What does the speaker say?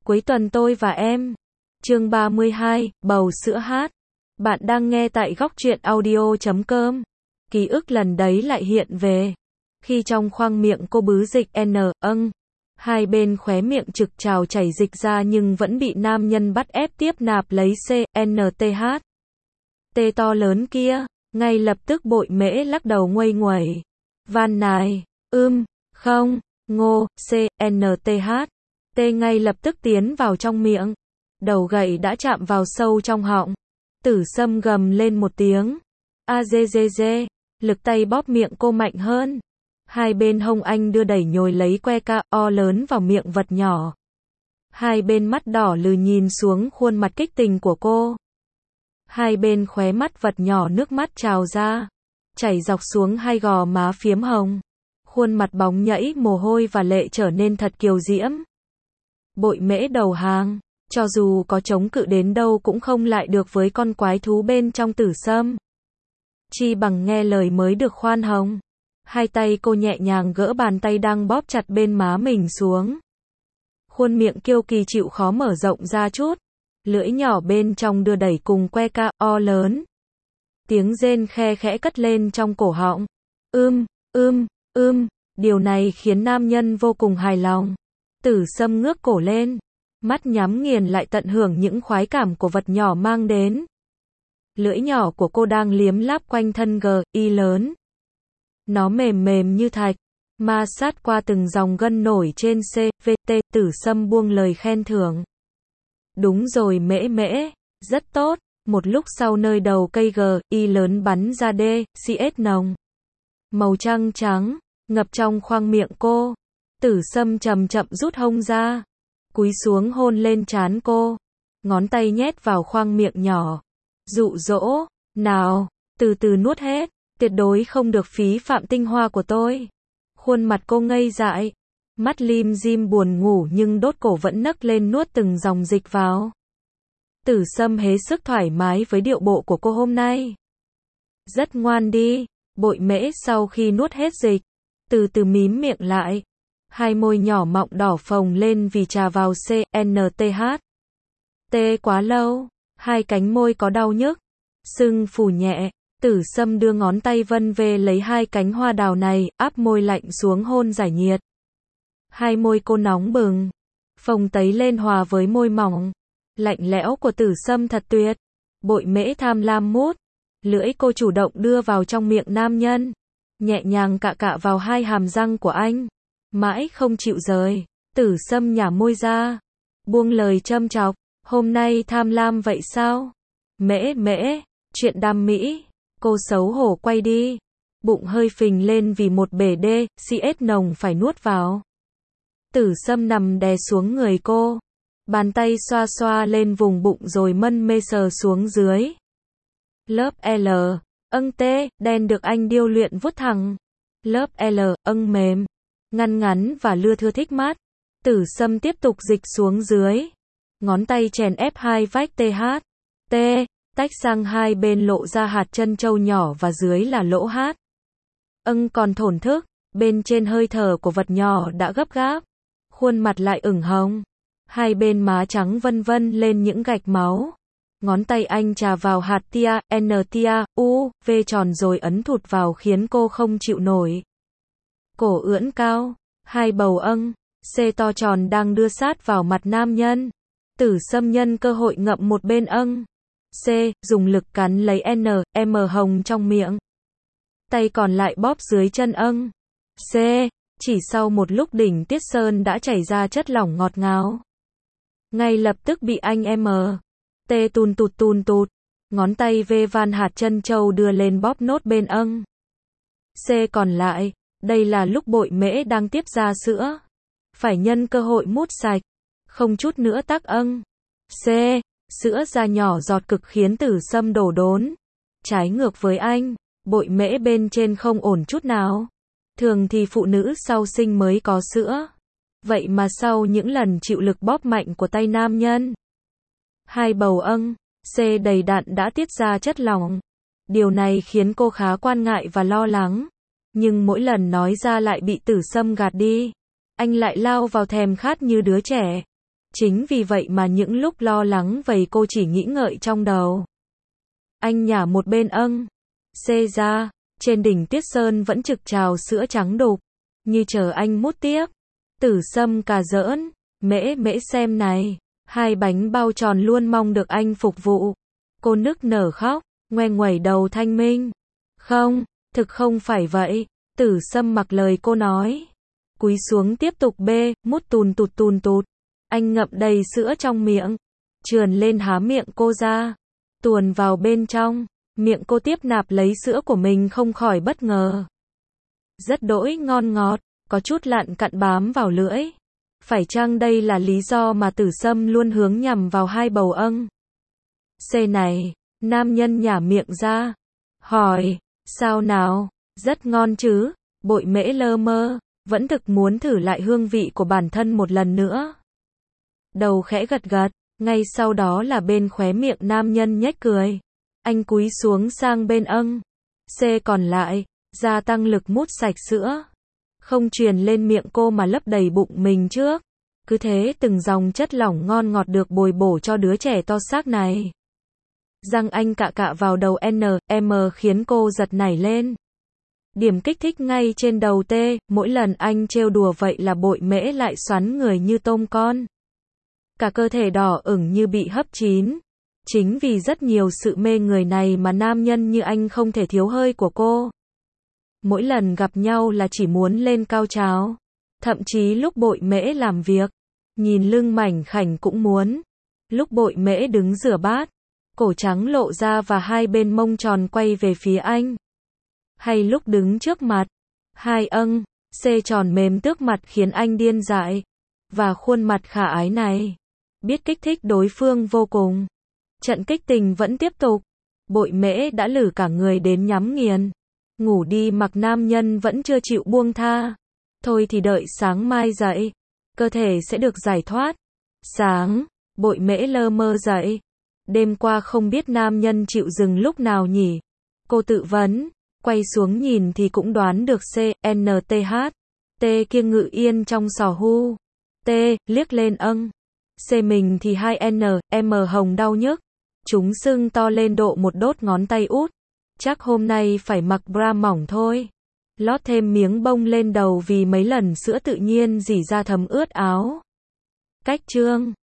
Cuối tuần tôi và em. Chương 32, bầu sữa hát. Bạn đang nghe tại góc truyện audio.com. Ký ức lần đấy lại hiện về. Khi trong khoang miệng cô bứ dịch hai bên khóe miệng trực trào chảy dịch ra nhưng vẫn bị nam nhân bắt ép tiếp nạp lấy CNTH. Tê to lớn kia, ngay lập tức Bội Mễ lắc đầu nguây nguẩy. Van nài, không, ngô, CNTH. Tê ngay lập tức tiến vào trong miệng. Đầu gậy đã chạm vào sâu trong họng. Tử Sâm gầm lên một tiếng. Azezeze, lực tay bóp miệng cô mạnh hơn. Hai bên hông anh đưa đẩy nhồi lấy que KO lớn vào miệng vật nhỏ. Hai bên mắt đỏ lừ nhìn xuống khuôn mặt kích tình của cô. Hai bên khóe mắt vật nhỏ nước mắt trào ra, chảy dọc xuống hai gò má phiếm hồng. Khuôn mặt bóng nhẫy mồ hôi và lệ trở nên thật kiều diễm. Bội Mễ đầu hàng, cho dù có chống cự đến đâu cũng không lại được với con quái thú bên trong Tử Sâm. Chi bằng nghe lời mới được khoan hồng. Hai tay cô nhẹ nhàng gỡ bàn tay đang bóp chặt bên má mình xuống. Khuôn miệng kiêu kỳ chịu khó mở rộng ra chút. Lưỡi nhỏ bên trong đưa đẩy cùng que KO lớn. Tiếng rên khe khẽ cất lên trong cổ họng. Điều này khiến nam nhân vô cùng hài lòng. Tử Sâm ngước cổ lên, mắt nhắm nghiền lại tận hưởng những khoái cảm của vật nhỏ mang đến. Lưỡi nhỏ của cô đang liếm láp quanh thân GI lớn. Nó mềm mềm như thạch, ma sát qua từng dòng gân nổi trên CVT. Tử Sâm buông lời khen thưởng. Đúng rồi Mễ, rất tốt. Một lúc sau nơi đầu cây GI lớn bắn ra DCS nồng màu trắng trắng, ngập trong khoang miệng cô. Tử Sâm chậm chậm rút hông ra, cúi xuống hôn lên trán cô, ngón tay nhét vào khoang miệng nhỏ, dụ dỗ, nào, từ từ nuốt hết, tuyệt đối không được phí phạm tinh hoa của tôi. Khuôn mặt cô ngây dại, mắt lim dim buồn ngủ nhưng đốt cổ vẫn nấc lên nuốt từng dòng dịch vào. Tử Sâm hết sức thoải mái với điệu bộ của cô hôm nay. Rất ngoan đi. Bội Mễ sau khi nuốt hết dịch, từ từ mím miệng lại. Hai môi nhỏ mọng đỏ phồng lên vì trà vào CNTH. Tê quá lâu, hai cánh môi có đau nhức, sưng phù nhẹ. Tử Sâm đưa ngón tay vân về lấy hai cánh hoa đào này, áp môi lạnh xuống hôn giải nhiệt. Hai môi cô nóng bừng, phồng tấy lên hòa với môi mỏng, lạnh lẽo của Tử Sâm thật tuyệt. Bội Mễ tham lam mút, lưỡi cô chủ động đưa vào trong miệng nam nhân, nhẹ nhàng cạ vào hai hàm răng của anh, mãi không chịu rời. Tử Sâm nhả môi ra, buông lời châm chọc, hôm nay tham lam vậy sao? Mễ, chuyện đam mỹ. Cô xấu hổ quay đi, bụng hơi phình lên vì một bể DCS nồng phải nuốt vào. Tử Sâm nằm đè xuống người cô, bàn tay xoa xoa lên vùng bụng rồi mân mê sờ xuống dưới. Lớp L, T, đen được anh điêu luyện vuốt thẳng. Lớp L, mềm, ngắn và lưa thưa thích mát. Tử Sâm tiếp tục dịch xuống dưới. Ngón tay chèn ép hai vách T, tách sang hai bên lộ ra hạt chân trâu nhỏ và dưới là lỗ hát. Còn thổn thức, bên trên hơi thở của vật nhỏ đã gấp gáp. Khuôn mặt lại ửng hồng. Hai bên má trắng vân vân lên những gạch máu. Ngón tay anh chà vào hạt V tròn rồi ấn thụt vào khiến cô không chịu nổi. Cổ ưỡn cao, hai bầu C to tròn đang đưa sát vào mặt nam nhân. Tử Sâm nhân cơ hội ngậm một bên C, dùng lực cắn lấy M hồng trong miệng. Tay còn lại bóp dưới chân C. Chỉ sau một lúc đỉnh Tiết Sơn đã chảy ra chất lỏng ngọt ngào. Ngay lập tức bị anh T tùn tụt. Ngón tay ve van hạt chân trâu đưa lên bóp nốt bên C còn lại. Đây là lúc Bội Mễ đang tiếp ra sữa. Phải nhân cơ hội mút sạch. Không chút nữa tắc C. Sữa ra nhỏ giọt cực khiến Tử Sâm đổ đốn. Trái ngược với anh, Bội Mễ bên trên không ổn chút nào. Thường thì phụ nữ sau sinh mới có sữa. Vậy mà sau những lần chịu lực bóp mạnh của tay nam nhân, hai bầu C đầy đặn đã tiết ra chất lỏng. Điều này khiến cô khá quan ngại và lo lắng. Nhưng mỗi lần nói ra lại bị Tử Sâm gạt đi. Anh lại lao vào thèm khát như đứa trẻ. Chính vì vậy mà những lúc lo lắng vậy cô chỉ nghĩ ngợi trong đầu. Anh nhả một bên xê ra, trên đỉnh Tuyết Sơn vẫn trực trào sữa trắng đục, như chờ anh mút tiếp. Tử Sâm cà giỡn, mễ xem này, 2 bánh bao tròn luôn mong được anh phục vụ. Cô nức nở khóc, ngoe nguẩy đầu thanh minh. Không, thực không phải vậy, Tử Sâm mặc lời cô nói. Cúi xuống tiếp tục mút tùn tụt. Anh ngậm đầy sữa trong miệng, trườn lên há miệng cô ra, tuồn vào bên trong, miệng cô tiếp nạp lấy sữa của mình không khỏi bất ngờ. Rất đỗi ngon ngọt, có chút lặn cặn bám vào lưỡi. Phải chăng đây là lý do mà Tử Sâm luôn hướng nhằm vào 2 bầu C này? Nam nhân nhả miệng ra, hỏi, sao nào, rất ngon chứ, Bội Mễ lơ mơ, vẫn thực muốn thử lại hương vị của bản thân một lần nữa. Đầu khẽ gật gật, ngay sau đó là bên khóe miệng nam nhân nhếch cười. Anh cúi xuống sang bên C còn lại, gia tăng lực mút sạch sữa. Không truyền lên miệng cô mà lấp đầy bụng mình trước. Cứ thế từng dòng chất lỏng ngon ngọt được bồi bổ cho đứa trẻ to xác này. Răng anh cạ vào đầu M khiến cô giật nảy lên. Điểm kích thích ngay trên đầu T, mỗi lần anh trêu đùa vậy là Bội Mễ lại xoắn người như tôm con. Cả cơ thể đỏ ửng như bị hấp chín. Chính vì rất nhiều sự mê người này mà nam nhân như anh không thể thiếu hơi của cô. Mỗi lần gặp nhau là chỉ muốn lên cao trào. Thậm chí lúc Bội Mễ làm việc, nhìn lưng mảnh khảnh cũng muốn. Lúc Bội Mễ đứng rửa bát, cổ trắng lộ ra và 2 bên mông tròn quay về phía anh. Hay lúc đứng trước mặt, 2 C tròn mềm tước mặt khiến anh điên dại. Và khuôn mặt khả ái này, biết kích thích đối phương vô cùng. Trận kích tình vẫn tiếp tục. Bội Mễ đã lử cả người đến nhắm nghiền. Ngủ đi mặc nam nhân vẫn chưa chịu buông tha. Thôi thì đợi sáng mai dậy, cơ thể sẽ được giải thoát. Sáng, Bội Mễ lơ mơ dậy. Đêm qua không biết nam nhân chịu dừng lúc nào nhỉ? Cô tự vấn, quay xuống nhìn thì cũng đoán được CNTH. T kia ngự yên trong sò hu. T, liếc lên C mình thì 2M hồng đau nhức. Chúng sưng to lên độ một đốt ngón tay út. Chắc hôm nay phải mặc bra mỏng thôi. Lót thêm miếng bông lên đầu vì mấy lần sữa tự nhiên rỉ ra thấm ướt áo. Cách chương